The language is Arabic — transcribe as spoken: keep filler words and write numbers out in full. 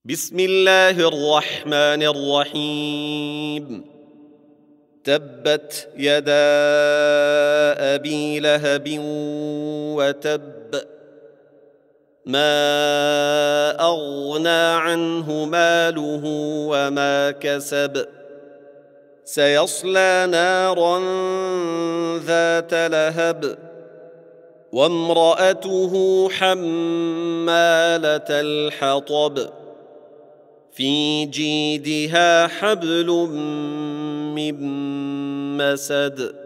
بسم الله الرحمن الرحيم. تبت يدا أبي لهب وتب، ما أغنى عنه ماله وما كسب، سيصلى نارا ذات لهب، وامرأته حمالة الحطب، في جيدها حبل من مسد.